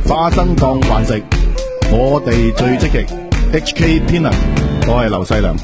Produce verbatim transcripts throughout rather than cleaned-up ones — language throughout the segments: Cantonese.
花生當飯食，我哋最積極。H K 天能，我係劉細良。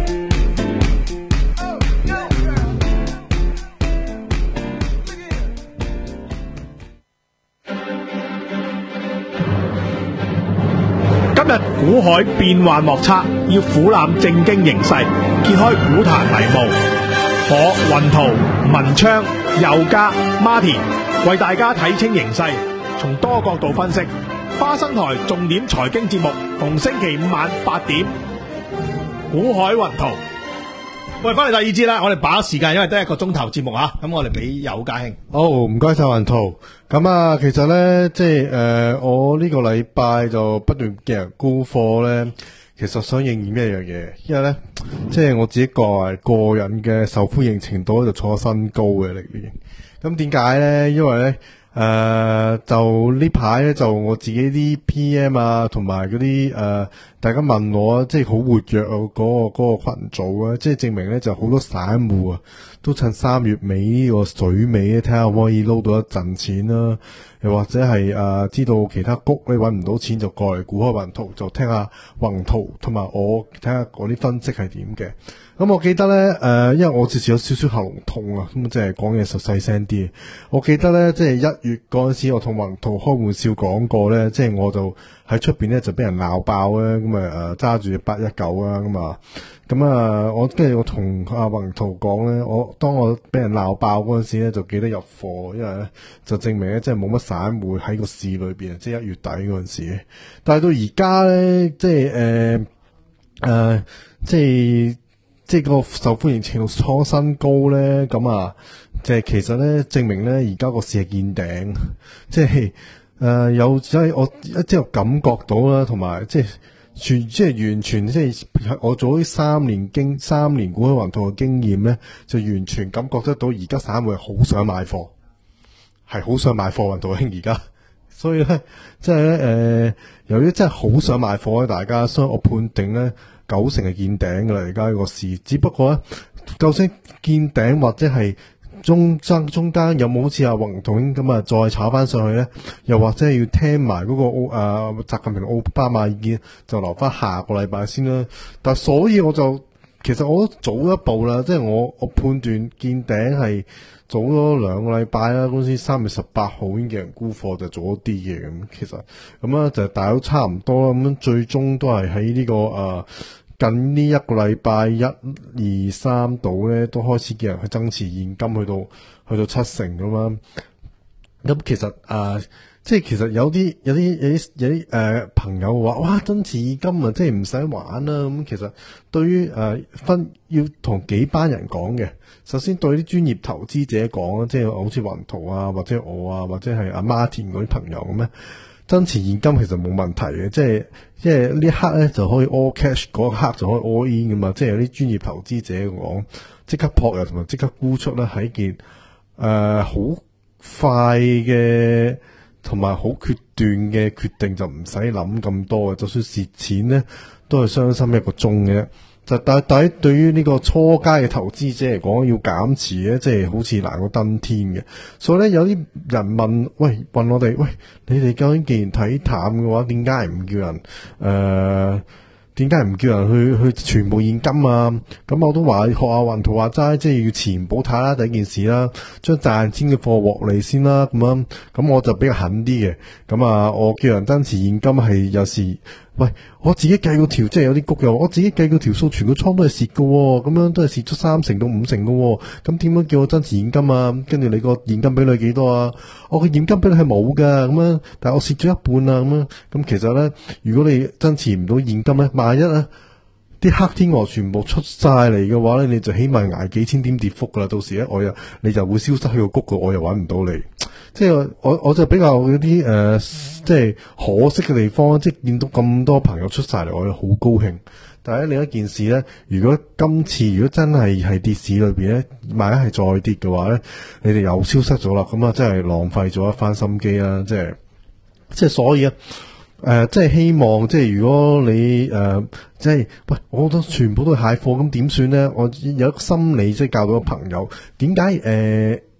今日股海變幻莫測，要俯瞰正經形勢，揭開股壇迷霧。我雲圖、文昌、佑嘉、Martin 為大家睇清形勢，從多角度分析。花生台重點財經節目，逢星期五晚八點，股海雲圖。喂，翻嚟第二節啦，我哋把握時間，因為得一個鐘頭節目啊，咁我哋俾佑嘉兄。 好，唔該晒雲圖。咁啊，其實咧，即係誒、呃，我呢個禮拜就不斷見人沽貨咧，其實想應驗一樣嘢，因為咧，即係我自己個人個人嘅受歡迎程度就創新高嘅歷年。咁點解咧？因為咧。誒、呃，就呢排咧，就我自己啲 P M 啊，同埋嗰啲誒，大家問我，即係好活躍嗰、嗰個、嗰個群組啊，即係證明咧，就好多散戶啊，都趁三月尾呢個水尾咧，睇下可唔可以撈到一陣錢啦，又或者係誒、呃，知道其他谷你搵唔到錢，就過嚟股海雲圖，就聽下雲圖同埋我睇下嗰啲分析係點嘅。咁我記得咧，誒、呃，因為我之前有少少喉嚨痛啊，咁即係講嘢實細聲啲。我記得咧，即係一月嗰陣時，我同雲圖開玩笑講過咧，即係我就喺出邊咧就俾人鬧爆咧，咁啊誒揸住八一九啊，咁啊，咁啊，我跟住我同阿雲圖講咧，我當我俾人鬧爆嗰陣時咧，就記得入貨，因為咧就證明咧，即係冇乜散戶喺個市裏邊，即係一月底嗰陣時。但係到而家咧，即係誒誒，即係。即係個受歡迎程度創新高咧，咁啊，即係其實咧證明咧而家個市係見頂，即係誒、呃、有即係我即係感覺到啦，同埋即係全即係完全即係我做咗三年經三年股海雲圖嘅經驗咧，就完全感覺得到而家散戶係好想買貨，係好想買貨雲圖兄而家，所以咧即係咧誒，由於真係好想買貨咧，大家，所以我判定咧。九成係見頂噶啦，而家呢個市，只不過咧，究竟見頂或者係中間中間有冇好似阿宏圖咁啊，再炒翻上去咧？又或者係要聽埋嗰、那個奧誒、呃、習近平奧巴馬意見，就留翻下個禮拜先啦。但係所以我就其實我都早一步啦，即係我我判斷見頂係早咗兩個禮拜啦。公司三月十八號已經叫人沽貨，就早咗啲嘅咁。其實咁啊，就大家都差唔多啦。咁最終都係喺呢個誒。呃近呢一個禮拜一二三度咧，都開始叫人去增持現金，去到去到七成咁樣。咁其實啊、呃，即係其實有啲有啲有啲有啲誒、呃、朋友話，哇，增持現金啊，即係唔使玩啦。咁其實對於誒、呃、分要同幾班人講嘅，首先對啲專業投資者講，即係好似雲圖啊，或者我啊，或者係阿 Martin 嗰啲朋友咁咧。增持現金其實冇問題嘅，即係即係呢一刻咧就可以 all cash，嗰一刻就可以 all in 噶嘛。即係有啲專業投資者講，即刻撲入同埋即刻沽出咧，係一件誒好快嘅同埋好決斷嘅決定，就唔使諗咁多嘅。就算蝕錢咧，都係傷心一個鐘嘅。就但但係對於呢個初階嘅投資者嚟講，要減持咧，即係好似難過登天嘅。所以咧，有啲人問，喂，問我哋，喂，你哋究竟既然睇淡嘅話，點解唔叫人誒？點解唔叫人去去全部現金啊？咁我都話學阿雲圖話齋，即係要持盈保泰啦，第一件事啦，將賺錢嘅貨獲利先啦，咁樣，咁我就比較狠啲嘅。咁啊，我叫人增持現金係有時。喂，我自己計個條，即係有啲谷友，我自己計個條數，全個倉都係蝕嘅，咁樣都係蝕咗三成到五成嘅，咁點樣叫我增持現金啊？跟住你個現金比率幾多啊？我個現金比率係冇噶，咁樣，但係我蝕咗一半啊，咁樣，咁其實咧，如果你增持唔到現金咧，萬一咧啲黑天鵝全部出晒嚟嘅話咧，你就起碼捱幾千點跌幅噶啦，到時咧我又你就會消失喺個谷度，我又搵唔到你。即係我我就比較嗰啲誒，即係可惜嘅地方，即係見到咁多朋友出晒嚟，我又好高興。但係另一件事咧，如果今次如果真係係跌市裏邊咧，萬一係再跌嘅話咧，你哋又消失咗啦，咁啊真係浪費咗一番心機啦，即係即係所以啊。誒、呃，即係希望，即係如果你誒、呃，即係喂，我覺得全部都係蟹貨，咁點算咧？我有一個心理，即係教到個朋友，點解誒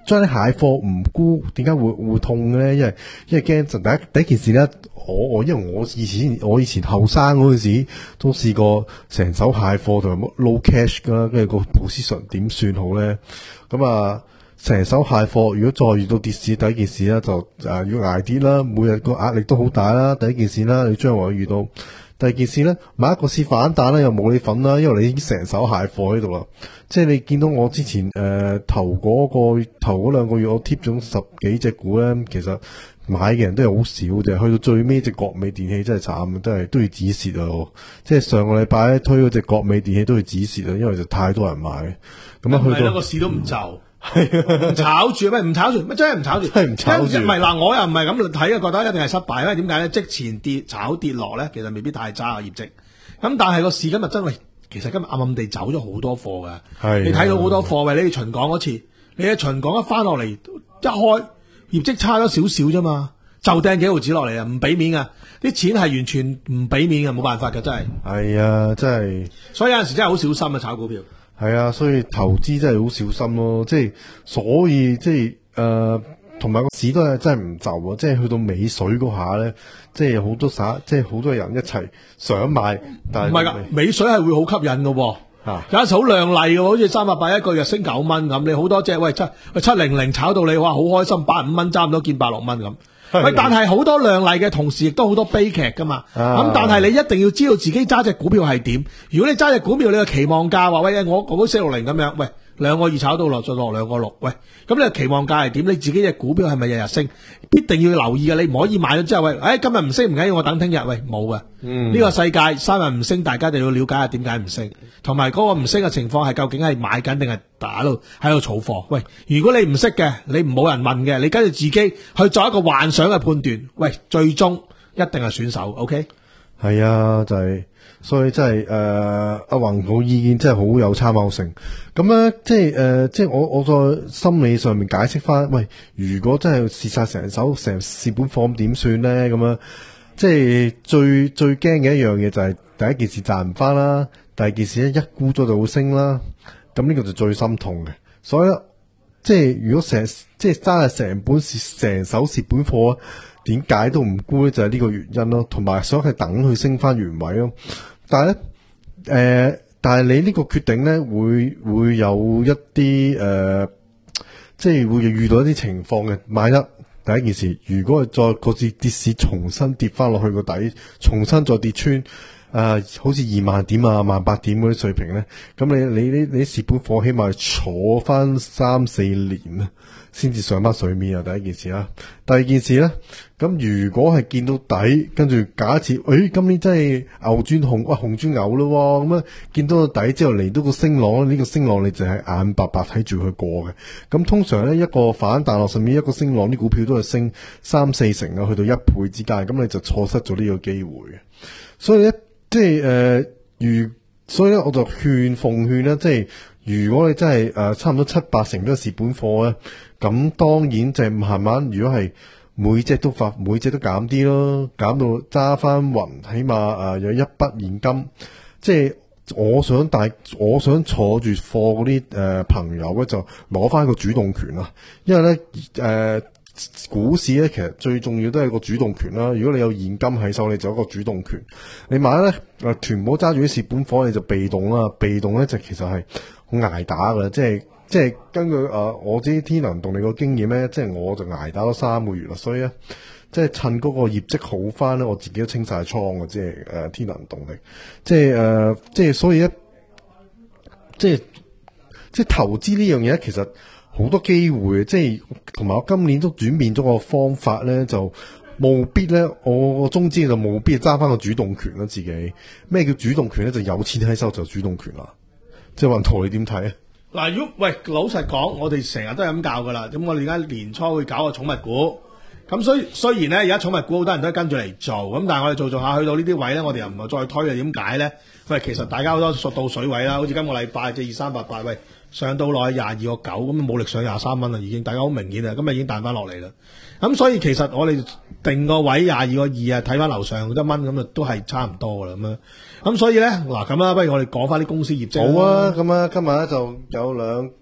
將啲蟹貨唔沽，點解會會痛嘅咧？因為因為驚就第一第一件事咧，我我因為我以前我以前後生嗰陣時都試過成手蟹貨同埋 low cash 噶啦，跟住個 position 點算好咧？咁啊，成手蟹貨如果再遇到跌市，第一件事咧就誒、呃、要捱跌啦，每日個壓力都好大啦。第一件事啦，你將來遇到。第二件事咧，買一個市反彈咧，又冇你份啦，因為你已經成手蟹貨喺度啦。即係你見到我之前誒、呃、頭嗰個頭嗰兩個月，我貼咗十幾隻股咧，其實買嘅人都係好少嘅。去到最尾隻國美電器真係慘，真係都要止蝕啊！即係上個禮拜咧推嗰隻國美電器都要止蝕啊，因為就太多人買。咁啊，去到個市都唔就。 係啊， 唔炒住咩？唔炒住咩？真係唔炒住， 真係唔炒住。 唔係嗱，我又唔係咁睇啊，覺得一定係失敗。因為點解咧？即前跌炒跌落咧，其實未必太差嘅業績。咁但係個市今日真係，其實今日暗暗地走咗好多貨㗎。係你睇到好多貨，喂，你巡港嗰次，你喺巡港一翻落嚟一開，業績差咗少少啫嘛，就掟幾毫子落嚟啊，唔俾面啊！啲錢係完全唔俾面嘅，冇辦法㗎，真係。係啊，真係。 所以有陣時真係好小心啊，炒股票。 係啊，所以投資真係好小心咯，即係所以即係誒，同埋個市都係真係唔就啊，即係去到尾水嗰下咧，即係好多散，即係好多人一齊想買，但係唔係噶， 尾水係會好吸引噶，啊，有陣時好亮麗嘅，好似三百八一個月升九蚊咁，你好多隻喂七七零零炒到你哇好開心，八五蚊差唔多見百六蚊咁。喂，但係好多亮麗嘅同時，亦都好多悲劇噶嘛。咁、啊、但係你一定要知道自己揸隻股票係點。如果你揸隻股票，你個期望價話喂，我我四六零咁樣，喂兩個二炒到落再落兩個六，喂咁你個期望價係點？你自己隻股票係咪日日升？必定要留意嘅，你唔可以買咗之後喂，誒、哎、今日唔升唔緊要，我等聽日。喂冇嘅，呢、嗯這個世界三日唔升，大家就要了解下點解唔升，同埋嗰個唔升嘅情況係究竟係買緊定係打到喺度儲貨。喂，如果你唔識嘅，你唔冇人問嘅，你跟住自己去做一個幻想嘅判斷。喂，最終一定係選手。OK， 係啊，就係、是。所以真係誒，阿宏個意見真係好有參考性。咁咧，即係誒、呃，即係我我在心理上面解釋翻，喂，如果真係蝕晒成手成蝕本貨咁點算咧？咁樣，即係最最驚嘅一樣嘢就係第一件事賺唔翻啦，第二件事咧一沽咗就會升啦。咁呢個就最心痛嘅。所以即係如果成即係揸係成本蝕成手蝕本貨啊，點解都唔沽咧？就係呢個原因咯。同埋想係等佢升翻原位咯。但係咧，誒、呃，但係你呢個決定咧，會會有一啲誒、呃，即係會遇到一啲情況嘅。萬一第一件事，如果係再個次跌市重新跌翻落去個底，重新再跌穿誒、呃，好似二萬點啊、萬八點嗰啲水平咧，咁你你你你蝕本貨起碼坐翻三四年啊，先至上翻水面啊！第一件事啦，第二件事咧，咁如果係見到底，跟住假設，誒、哎，今年真係牛轉熊，哇，熊轉牛咯，咁啊，見到個底之後嚟到個升浪，呢、這個升浪你就係眼白白睇住佢過嘅。咁通常咧，一個反彈落上面，一個升浪啲股票都係升三四成啊，去到一倍之間，咁你就錯失咗呢個機會嘅。所以咧，即係誒、呃，如所以咧，我就勸奉勸咧，即係如果你真係誒、呃、差唔多七八成都係蝕本貨咧。咁當然就係慢慢，如果係每隻都發，每隻都減啲咯，減到揸翻勻，起碼誒、呃、有一筆現金。即係我想帶，我想坐住貨嗰啲誒朋友咧，就攞翻個主動權啦。因為咧誒、呃、股市咧，其實最重要都係個主動權啦。如果你有現金喺手，你就有一個主動權。你買咧誒全部揸住啲蝕本貨，你就被動啦。被動咧就其實係好捱打噶，即係。即係根據誒、呃、我知天能動力個經驗咧，即係我就捱打咗三個月啦，所以咧即係趁嗰個業績好翻咧，我自己都清晒倉嘅，即係誒、呃、天能動力，即係誒、呃、即係所以咧，即係即係投資呢樣嘢其實好多機會，即係同埋我今年都轉變咗個方法咧，就務必咧，我個宗旨就務必揸翻個主動權啦，自己咩叫主動權咧？就有錢喺手就主動權啦。即係雲圖你點睇啊？ 嗱，如果喂老實講，我哋成日都係咁教噶啦。咁我哋而家年初會搞個寵物股，咁雖雖然咧而家寵物股好多人都跟住嚟做，咁但係我哋做做下去到呢啲位咧，我哋又唔係再推啊？點解咧？喂，其實大家好多熟到水位啦，好似今個禮拜即係二三八八，喂上到落去廿二個九，咁冇力上廿三蚊啦，已經大家好明顯啊，今日已經彈翻落嚟啦。咁所以其實我哋定個位廿二個二啊，睇翻樓上一蚊咁啊，都係差唔多噶啦咁樣。咁所以咧，嗱咁啦，不如我哋講翻啲公司業績。 好啊，咁啊，今日咧就有兩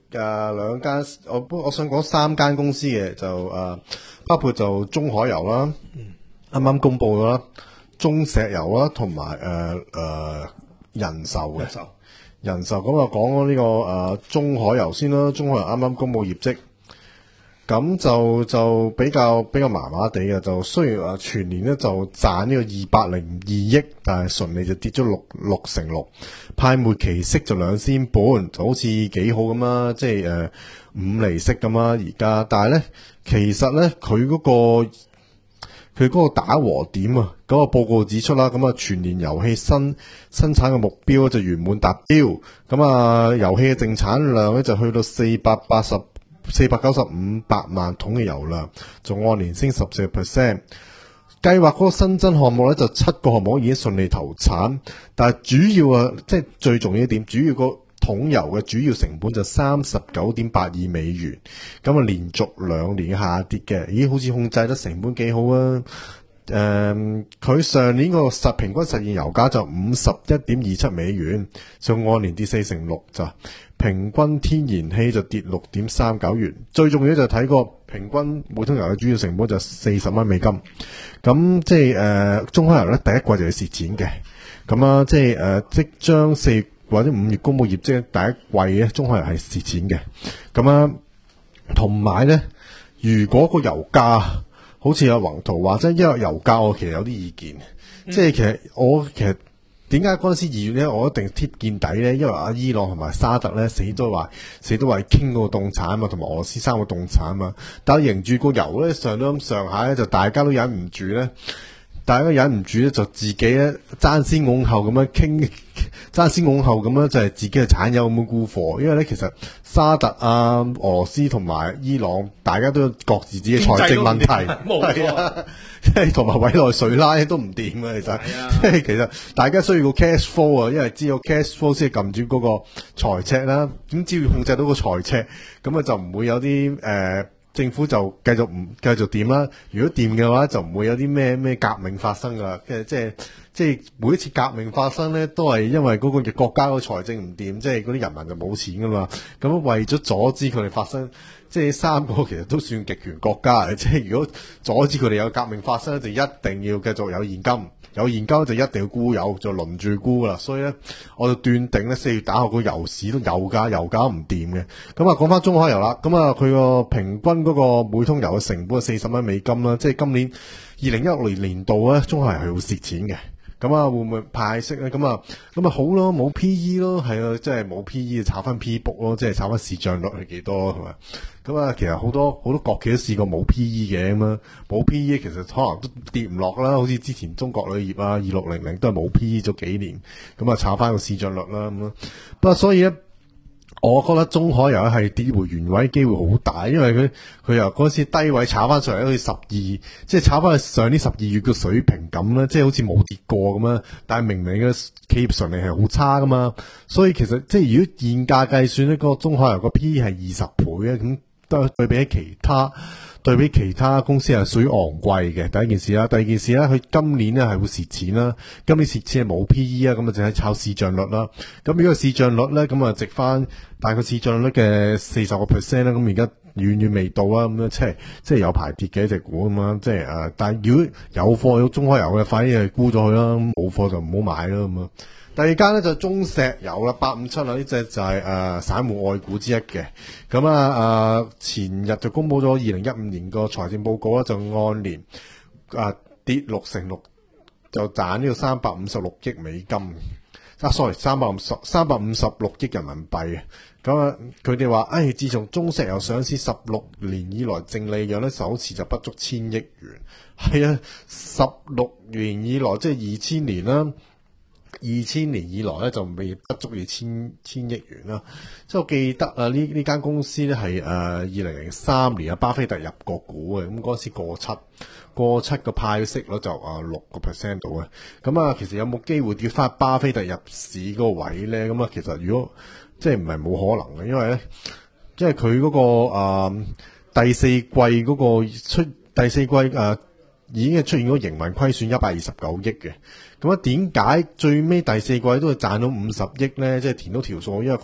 誒兩間，我我想講三間公司嘅就誒、呃，包括就中海油啦，啱啱、嗯、公布咗啦，中石油啦，同埋誒誒人壽嘅人壽。人壽咁啊，講咗呢個誒、呃、中海油先啦，中海油啱啱公布業績。咁就就比較比較麻麻地嘅，就雖然話全年咧就賺呢個二百零二億，但係純利就跌咗六六成六，派末期息就兩仙半，就好似幾好咁啦，即係誒五厘息咁啦而家。但係咧其實咧佢嗰個佢嗰個打和點啊，嗰、嗰個報告指出啦，咁啊全年油氣新生產嘅目標就圓滿達標，咁啊油氣嘅淨產量咧就去到四百八十。四百九十五百萬桶嘅油量，仲按年升十四 percent。計劃嗰個新增項目咧，就七個項目已經順利投產，但係主要啊，即係最重要一點，主要個桶油嘅主要成本就三十九點八二美元，咁啊連續兩年下跌嘅，咦，好似控制得成本幾好啊！誒、嗯，佢上年個實平均實現油價就五十一點二七美元，仲按年跌四成六咋。平均天然氣就跌六點三九元，最重要就睇個平均每桶油嘅主要成本就四十蚊美金。咁即係誒、呃，中海油咧第一季就要蝕錢嘅。咁啊，即係誒、呃，即將四月或者五月公布業績第一季咧，中海油係蝕錢嘅。咁啊，同埋咧，如果個油價好似阿宏圖話，即係因為油價我其實有啲意見，嗯、即係其實我其實。點解嗰陣時二月咧，我一定貼見底咧？因為阿伊朗同埋沙特咧，死都話死都話傾嗰個凍產啊嘛，同埋俄羅斯三個凍產啊嘛。但係迎住個油咧上到咁上下咧，就大家都忍唔住咧，大家都忍唔住咧，就自己咧爭先恐後咁樣傾，爭先恐後咁樣就係自己嘅產油咁樣沽貨。因為咧其實沙特啊、俄羅斯同埋伊朗，大家都有各自自己財政問題，係啊。即係同埋委內瑞拉都唔掂啊！其實，即係其實大家需要個 cash flow 啊，因為只有 cash flow 先係撳住嗰個財赤啦。咁只要控制到個財赤，咁啊就唔會有啲誒、呃、政府就繼續唔繼續掂啦。如果掂嘅話，就唔會有啲咩咩革命發生噶。即係即係即係每一次革命發生咧，都係因為嗰個國家個財政唔掂，即係嗰啲人民就冇錢噶嘛。咁為咗阻止佢哋發生。即係三個其實都算極權國家嘅，即係如果阻止佢哋有革命發生，就一定要繼續有現金，有現金就一定要沽油，就輪住沽啦。所以咧，我就斷定咧四月打後個油市都油價油價唔掂嘅。咁啊，講翻中海油啦，咁啊佢個平均嗰個每桶油嘅成本係四十蚊美金啦，即係今年二零一六年年度咧，中海油係會蝕錢嘅。咁啊，會唔會派息咧？咁啊，咁啊好咯，冇 P E 咯，係啊，即係冇 P E 炒翻 P book 咯，即係炒翻市賬率係幾多係咪？咁啊，其實好多好多國企都試過冇 P E 嘅咁啊，冇 P E 其實可能都跌唔落啦。好似之前中國鋁業啊，二六零零都係冇 P E 咗幾年，咁啊炒翻個市賬率啦咁咯。不過所以咧。我覺得中海油係跌回原位機會好大，因為佢佢由嗰次低位炒翻上嚟，好似十二，即係炒翻去上年十二月嘅水平咁啦，即係好似冇跌過咁啦。但係明明嘅企業純利係好差噶嘛，所以其實即係如果現價計算呢個中海油個 P E 係二十倍啊，咁都對比起其他。對比其他公司係屬於昂貴嘅，第一件事啦，第二件事咧，佢今年咧係會蝕錢啦，今年蝕錢係冇 P E 啊，咁啊淨係炒市賬率啦。咁如果市賬率咧，咁啊值翻大概市賬率嘅四十個 percent 啦，咁而家遠遠未到啊，咁樣即係即係有排跌嘅一隻股咁樣，即係誒，但係如果有貨有中海油嘅，快啲係沽咗佢啦，冇貨就唔好買啦咁啊。第二間咧就中石油啦，八五七啦，呢隻就係、是、誒、呃、散戶愛股之一嘅。咁啊誒前日就公布咗二零一五年個財政報告啦，就按年啊跌六成六，就賺呢個三百五十六億美金。啊，sorry，三百五十三百五十六億人民幣。咁啊，佢哋話，誒、哎，自從中石油上市十六年以來，淨利潤咧首次就不足千億元。係啊，十六年以來，即係二千年啦。二千年以來咧就未不足以千千億元啦，即係我記得啊，呢呢間公司咧係誒二零零三年啊巴菲特入過股嘅，咁嗰陣時過七過七個派息率就啊六個 percent 度嘅，咁啊其實有冇機會跌翻巴菲特入市嗰個位咧？咁啊其實如果即係唔係冇可能嘅，因為咧因為佢嗰、嗰個誒、呃、第四季嗰個出第四季誒。呃已經係出現咗營運虧損一百二十九億嘅，咁啊點解最尾第四季都係賺到五十億咧？即係填到條數，因為佢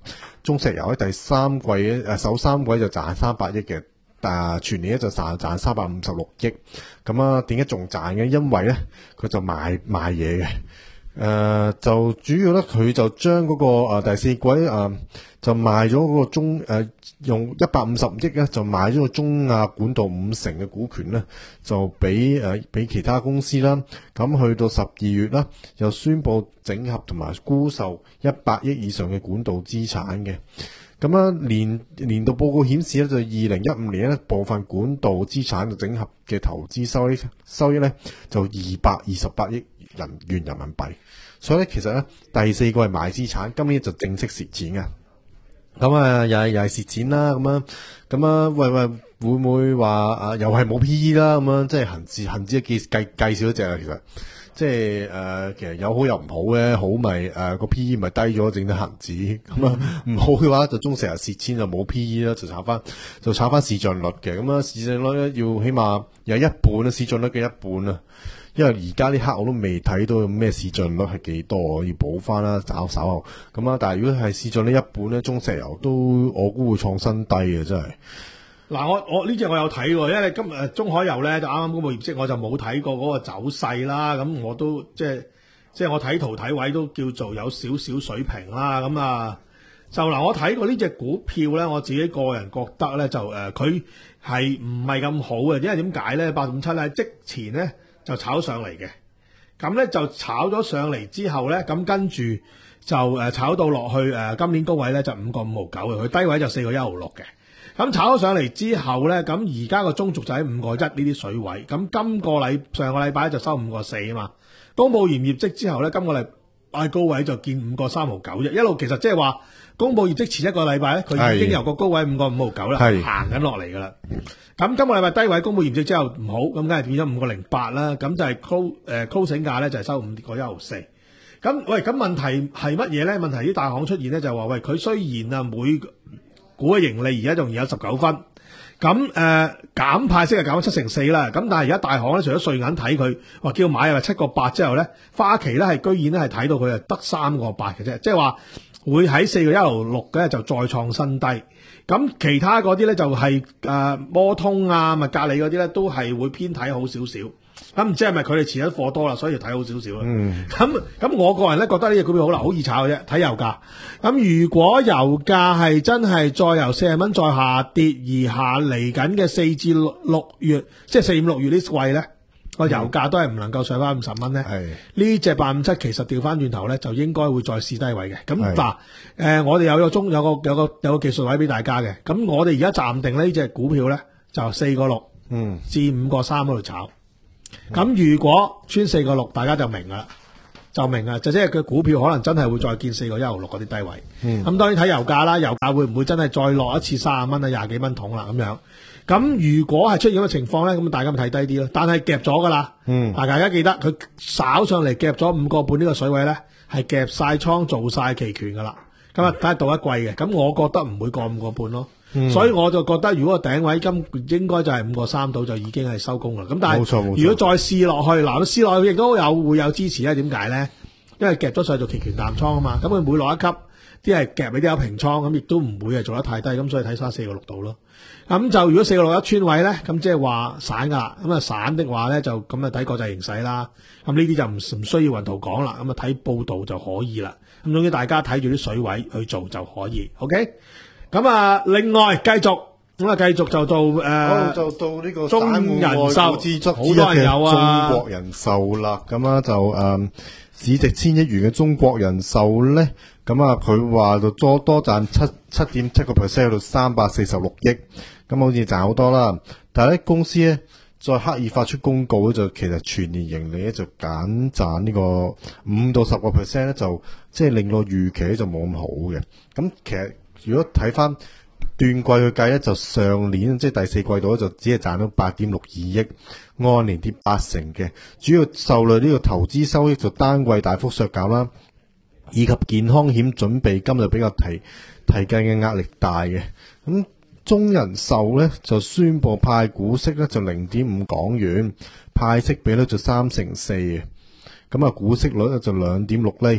中石油喺第三季誒、呃、首三季就賺三百億嘅，但全年咧就賺賺三百五十六億。咁啊，點解仲賺嘅？因為咧佢就賣賣嘢嘅。誒、呃，就主要咧，佢就將嗰、那個誒、呃、第四季誒、呃、就賣咗嗰個中誒、呃、用一百五十億咧，就買咗個中亞管道五成嘅股權咧，就俾誒俾其他公司啦。咁去到十二月啦，又宣布整合同埋沽售一百億以上嘅管道資產嘅。咁啊，年年度報告顯示咧，就二零一五年咧部分管道資產嘅整合嘅投資收益收益咧就二百二十八億人元人民幣。所以咧，其實咧第四季係賣資產，今年就正式蝕錢嘅。咁啊，又係又係蝕錢啦。咁樣咁啊，喂喂，會唔會話啊？又係冇 P E 啦？咁樣即係恒指恒指計計計少咗隻啊。其實即係誒、呃，其實有好有唔好嘅。好咪誒個 P E 咪低咗，整得恒指咁啊。唔好嘅話就中石油蝕錢就冇 P E 啦，就炒翻就炒翻市賬率嘅。咁啊，市賬率咧要起碼有一半啊，市賬率嘅一半啊。因為而家呢刻我都未睇到咩市賬率係幾多，要補翻啦，找稍後咁啊。但係如果係市賬率一半咧，中石油都我估會創新低嘅，真係。 嗱，我我呢隻我有睇喎，因為今日中海油咧就啱啱公布業績，我就冇睇過嗰個走勢啦。咁我都即係即係我睇圖睇位都叫做有少少水平啦。咁啊，就嗱我睇過呢隻股票咧，我自己個人覺得咧就誒佢係唔係咁好嘅，因為點解咧？八五七咧即前咧就炒上嚟嘅，咁咧就炒咗上嚟之後咧，咁跟住就誒炒到落去誒今年高位咧就五個五毫九嘅，佢低位就四個一毫六嘅。咁炒咗上嚟之後咧，咁而家個中軸就喺五個一呢啲水位。咁今個禮上個禮拜就收五個四啊嘛。公佈完業績之後咧，今個禮拜高位就見五個三毫九啫。一路其實即係話公佈業績前一個禮拜咧，佢已經由個高位五個五毫九啦，行緊落嚟噶啦。咁今個禮拜低位公佈業績之後唔好，咁梗係變咗五個零八啦。咁就係 close 誒 closing價咧就係收五個一毫四。咁喂，咁問題係乜嘢咧？問題啲大行出現咧就係話喂，佢雖然啊每股嘅盈利而家仲有十九分，咁誒減派息係減咗七成四啦。咁但係而家大行咧，除咗稅銀睇佢話叫買啊七個八之後咧，花旗咧係居然咧係睇到佢係得三個八嘅啫，即係話會喺四個一毫六嘅就再創新低。咁其他嗰啲咧就係誒摩通啊、麥格理嗰啲咧都係會偏睇好少少。咁唔知係咪佢哋持得貨多啦，所以就睇好少少啦。咁咁、嗯、我個人咧覺得呢隻股票好難，好易炒嘅啫，睇油價。咁如果油價係真係再由四十蚊再下跌，而下嚟緊嘅四至六月，即係四五六月呢季咧，個油價都係唔能夠上翻五十蚊咧。係呢隻八五七其實調翻轉頭咧，就應該會再試低位嘅。咁嗱，誒、呃、我哋有個中有個有個有個技術位俾大家嘅。咁我哋而家暫定呢隻股票咧就四個六，嗯，至五個三嗰度炒。咁、嗯、如果穿四個六，大家就明噶啦，就明啊，就即係佢股票可能真係會再見四個一毫六嗰啲低位。咁、嗯、當然睇油價啦，油價會唔會真係再落一次三十蚊啊，廿幾蚊桶啦咁樣。咁如果係出現咁嘅情況咧，咁大家咪睇低啲咯。但係夾咗噶啦，嗯，大家記得佢炒上嚟夾咗五個半呢個水位咧，係夾晒倉做晒期權噶啦。咁啊，睇下到一季嘅，咁我覺得唔會過五個半咯。嗯、所以我就覺得，如果個頂位今應該就係五個三度就已經係收工啦。咁但係如果再試落去，嗱，試落去亦都有會有支持咧。點解咧？因為夾咗上去做期權淡倉啊嘛。咁佢每落一級，啲係夾你啲有平倉，咁亦都唔會係做得太低。咁所以睇翻四個六度咯。咁就如果四個六一穿位咧，咁即係話散噶啦。咁啊散的話咧，就咁啊睇國際形勢啦。咁呢啲就唔唔需要雲圖講啦。咁啊睇報道就可以啦。咁總之大家睇住啲水位去做就可以。OK。咁啊，另外繼續咁啊，繼續就到誒、呃， 就到呢個中人壽支出好多人有啊， 中國人壽啦，咁啊就誒、嗯、市值千億元嘅中國人壽咧，咁啊佢話就多多賺七七點七個 percent 去到三百四十六億，咁好似賺好多啦。但係咧公司咧再刻意發出公告咧，就其實全年盈利咧就減賺呢個五到十個 percent 咧，就即係令到預期咧就冇咁好嘅。咁其實如果睇翻斷季去計咧，就上年即係第四季度咧，就只係賺到八點六二億，按年跌八成嘅。主要受累呢個投資收益就單季大幅削減啦，以及健康險準備金就比較提提計嘅壓力大嘅。咁中人壽咧就宣布派股息咧就零點五港元，派息比率就三成四嘅。咁啊股息率咧就兩點六厘。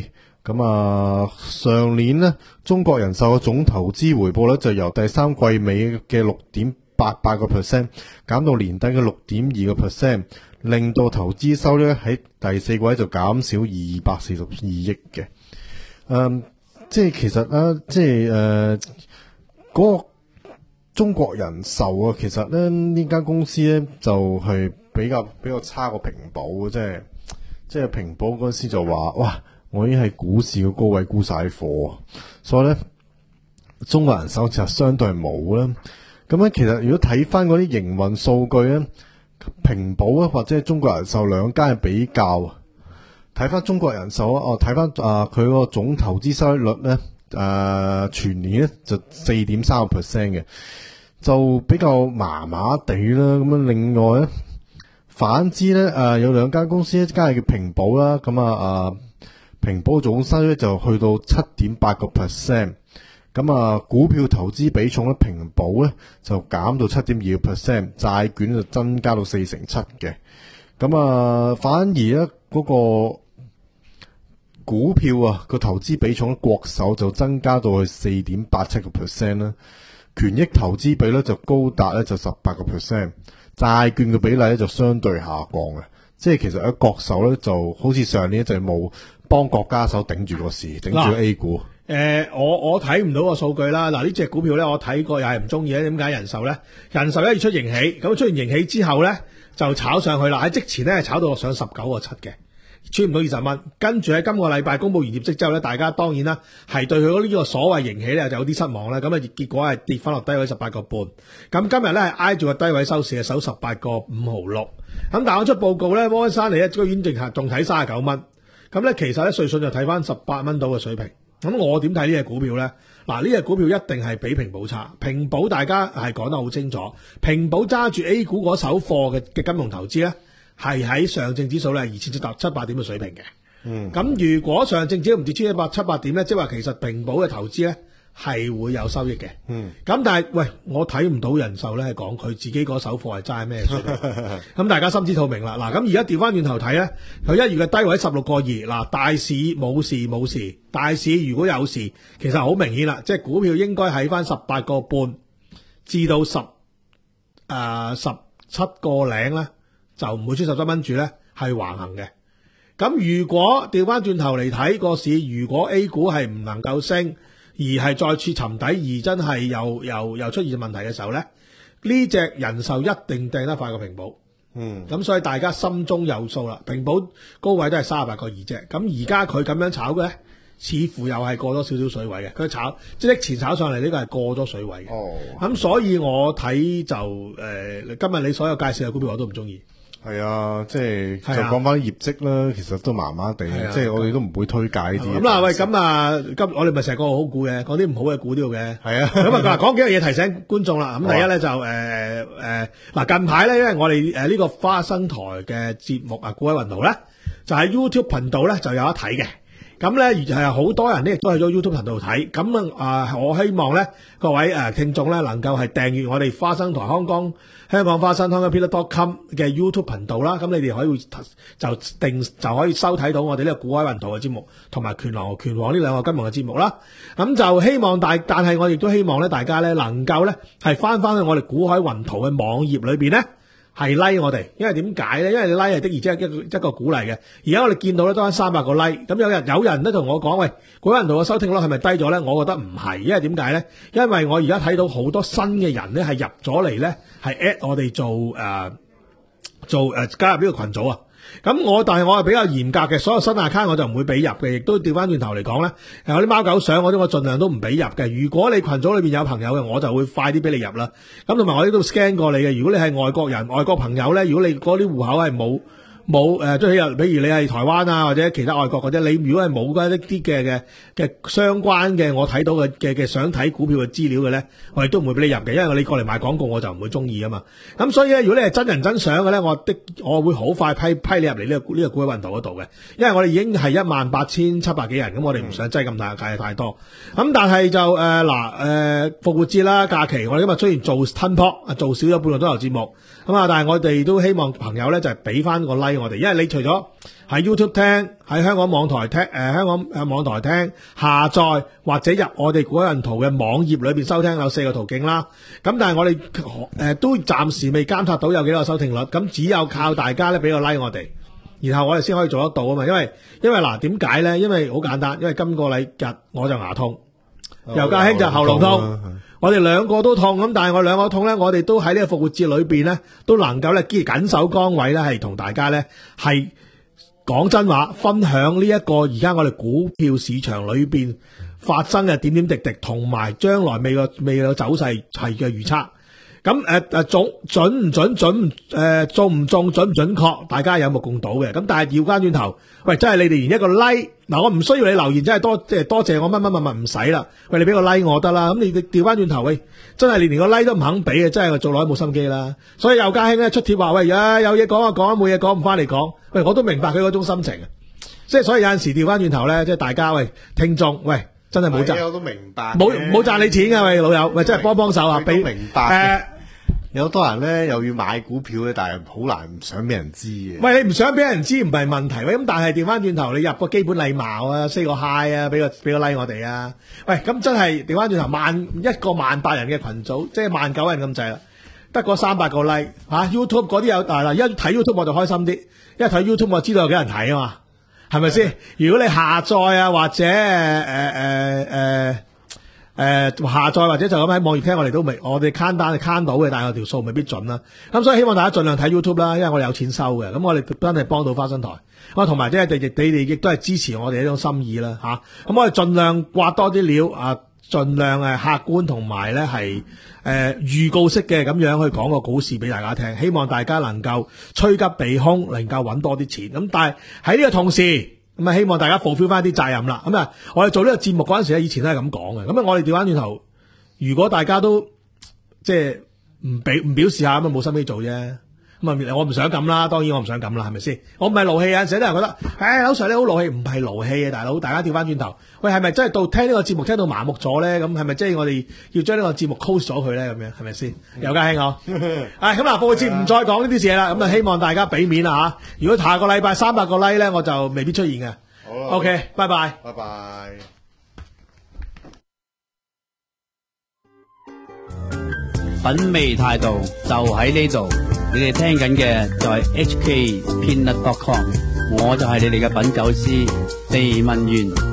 咁啊，上年呢，中國人壽嘅總投資回報咧就由第三季尾嘅六點八八個 percent 減到年底嘅六點二個 percent， 令到投資收益喺第四季就減少二百四十二億嘅。嗯，即係其實咧，即係誒嗰個中國人壽啊，其實咧呢間公司咧就係、是、比較比較差過平保嘅，即係即係平保嗰時就話哇。我已經係股市嘅高位沽晒貨，所以咧中國人壽就相對係冇啦。咁咧其實如果睇翻嗰啲營運數據咧，平保啊或者係中國人壽兩間嘅比較，睇翻中國人壽啊，哦睇翻啊佢個總投資收益率咧，誒、呃、全年咧就四點三個 percent 嘅，就比較麻麻地啦。咁樣另外咧，反之咧誒、呃、有兩間公司，一間係叫平保啦，咁啊啊。平保總收益就去到七點八個 percent， 咁啊股票投資比重咧，平保咧就減到七點二個 percent， 債券就增加到四成七嘅，咁啊反而咧嗰個股票啊個投資比重咧，國壽就增加到去四點八七個 percent 啦，權益投資比咧就高達咧就十八個 percent， 債券嘅比例咧就相對下降嘅，即係其實喺國壽咧就好似上年就冇幫國家手頂住個市，頂住 A 股。 誒、呃，我我睇唔到個數據啦。嗱，呢隻股票咧，我睇過又係唔中意咧。點解人壽咧？人壽一月出盈喜，咁出完盈喜之後咧，就炒上去啦。喺即前咧係炒到上十九個七嘅，穿唔到二十蚊。跟住喺今個禮拜公佈完業績之後咧，大家當然啦係對佢呢個所謂盈喜咧就有啲失望啦。咁啊結果係跌翻落低位十八個半。咁今日咧係挨住個低位收市，係收十八個五毫六。咁但係我出報告咧，摩根士丹利咧居然淨係仲睇三十九蚊。咁咧，其實咧，瑞信就睇翻十八蚊到嘅水平。咁我點睇呢隻股票咧？嗱，呢隻股票一定係比平保差。平保大家係講得好清楚，平保揸住 A 股嗰手貨嘅嘅金融投資咧，係喺上證指數咧二千七百七八點嘅水平嘅。嗯。咁如果上證指數唔跌穿一百七八點咧，即係話其實平保嘅投資咧係會有收益嘅。嗯。咁但係喂，我睇唔到人壽咧係講佢自己嗰手貨係揸咩水平。咁大家心知肚明啦。嗱，咁而家調翻轉頭睇咧，佢一月嘅低位十六個二。嗱，大市冇事冇事，大市如果有事，其實好明顯啦，即係股票應該喺翻十八個半至到十誒十七個零咧，就唔會穿十七蚊住咧，係橫行嘅。咁如果調翻轉頭嚟睇個市，如果 A 股係唔能夠升，而係再次沉底，而真係又又又出現問題嘅時候咧，呢隻人壽一定掟得快過平保。嗯，咁所以大家心中有數啦。平保高位都係三十八個二啫，咁而家佢咁樣炒嘅咧，似乎又係過咗少少水位嘅。佢炒即係之前炒上嚟呢個係過咗水位嘅。哦，咁所以我睇就誒、呃，今日你所有介紹嘅股票我都唔中意。 係啊，即係就講翻啲業績啦，其實都麻麻地，即係我哋都唔會推介呢啲。咁啦，喂，咁啊，今我哋咪成日講好股嘅，講啲唔好嘅股都要嘅。係啊，咁啊，講幾樣嘢提醒觀眾啦。咁第一咧就誒誒，嗱近排咧，因為我哋誒呢個花生台嘅節目啊，股海雲圖咧，就喺 YouTube 頻道咧就有得睇嘅。咁咧係好多人咧亦都去咗 YouTube 頻道睇。咁啊，我希望咧各位誒聽眾咧能夠係訂閱我哋花生台香港香港花生香港 Peter dot com 嘅 YouTube 頻道啦。咁你哋可以就定就可以收睇到我哋呢個股海雲圖嘅節目，同埋拳狼拳王呢兩個金融嘅節目啦。咁就希望大，但係我亦都希望咧大家咧能夠咧係翻翻去我哋股海雲圖嘅網頁裏邊咧。係 like 我哋，因為點解咧？因為你 like 係的而且確一個一個鼓勵嘅。而家我哋見到咧多翻三百個 like， 咁有人有人咧同我講，喂，股海雲圖嘅收聽率係咪低咗咧？我覺得唔係，因為點解咧？因為我而家睇到好多新嘅人咧係入咗嚟咧，係 at 我哋做誒、呃、做誒、呃、加入呢個群組啊。咁我但係我係比較嚴格嘅，所有新 account 我就唔會俾入嘅，亦都調翻轉頭嚟講咧，有啲貓狗相嗰啲我盡量都唔俾入嘅。如果你群組裏邊有朋友嘅，我就會快啲俾你入啦。咁同埋我呢度 scan 過你嘅，如果你係外國人、外國朋友咧，如果你嗰啲戶口係冇冇誒，即係比如你係台灣啊或者其他外國嘅啫，你如果係冇嗰一啲嘅嘅嘅相關嘅我睇到嘅嘅嘅想睇股票嘅資料嘅咧，我亦都唔會俾你入嘅，因為你過嚟買廣告我就唔會中意啊嘛。咁所以咧，如果你係真人真相嘅咧，我的我會好快批批你入嚟呢個呢個股海雲圖嗰度嘅，因為我哋已經係一萬八千七百幾人，咁我哋唔想擠咁大計太多。咁但係就誒嗱誒復活節啦假期，我哋今日雖然做吞泡啊做少咗半個鐘頭節目，咁啊但係我哋都希望朋友咧就係俾翻個 like。 like 我哋，因為你除咗喺 YouTube 聽，喺香港網台聽，誒、呃、香港誒網台聽下載或者入我哋古海運圖嘅網頁裏邊收聽，有四個途徑啦。咁但係我哋誒、呃、都暫時未監察到有幾多個收聽率，咁只有靠大家咧俾個 like 我哋，然後我哋先可以做得到啊嘛。因為因為嗱點解咧？因為好簡單，因為今個禮日我就牙痛，尤家興就喉嚨痛。我哋兩個都痛，咁但係我兩個痛咧，我哋都喺呢個復活節裏邊咧，都能夠咧堅緊守崗位咧，係同大家咧係講真話，分享呢一個而家我哋股票市場裏邊發生嘅點點滴滴，同埋將來未個未個走勢係嘅預測。咁誒誒準準唔準準唔誒中唔中準唔準確，大家有目共睹嘅。咁但係調翻轉頭，喂，真係你哋連一個 like 嗱，我唔需要你留言，真係多即係多謝我乜乜乜乜唔使啦。喂，你俾個 like 我得啦。咁你調翻轉頭，喂，真係你連個 like 都唔肯俾嘅，真係我做落都冇心機啦。所以尤家興咧出帖話，喂，呀有嘢講啊講，冇嘢講唔翻嚟講。喂，我都明白佢嗰種心情啊。即係所以有陣時調翻轉頭咧，即係大家喂聽眾，喂。真係冇賺， 我都明白， 冇冇賺你錢㗎，喂老友，喂真係幫幫手啊！俾明白誒，有好多人咧又要買股票嘅，但係好難唔想俾人知嘅。喂，你唔想俾人知唔係問題，喂咁但係調翻轉頭，你入個基本禮貌啊，say 個 hi 啊，俾個俾個 like 我哋啊，喂咁真係調翻轉頭，萬一個萬八人嘅群組，即係萬九人咁滯啦，得嗰三百個 like 嚇、啊、，YouTube 嗰啲有嗱嗱，一睇 YouTube 我就開心啲，因為睇 YouTube 我知道有幾人睇啊嘛。係咪先？如果你下載啊，或者誒誒誒誒下載或者就咁喺網頁聽，我哋都未，我哋 count 單係 count 到嘅，但係我條數未必準啦。咁所以希望大家盡量睇 YouTube 啦，因為我哋有錢收嘅。咁我哋真係幫到花生台。咁同埋即係你哋亦都係支持我哋呢種心意啦，吓、啊。咁我哋盡量刮多啲料啊，盡量誒客觀同埋咧係誒預告式嘅咁樣去講個股市俾大家聽，希望大家能夠趨吉避凶，能夠揾多啲錢。咁但係喺呢個同時，咁啊希望大家 fulfill 翻啲責任啦。咁啊，我哋做呢個節目嗰陣時咧，以前都係咁講嘅。咁啊，我哋調翻轉頭，如果大家都即係唔俾唔表示下，咁啊冇心機做啫。咁啊，我唔想咁啦，當然我唔想咁啦，係咪先？我唔係勞氣啊，成日都人覺得，唉，劉 Sir 你好勞氣，唔係勞氣嘅大佬，大家調翻轉頭，喂，係咪真係到聽呢個節目聽到麻木咗咧？咁係咪即係我哋要將呢個節目 close 咗佢咧？咁樣係咪先？尤家興我，唉，咁嗱，復活節唔再講呢啲嘢啦，咁啊，希望大家俾面啦吓。如果下個禮拜三百個 like 咧，我就未必出現嘅。好啦 ，OK，拜拜， 拜拜。 品味態度就喺呢度，你哋聽緊嘅就係 H K Peanut dot com， 我就係你哋嘅品酒師地文源。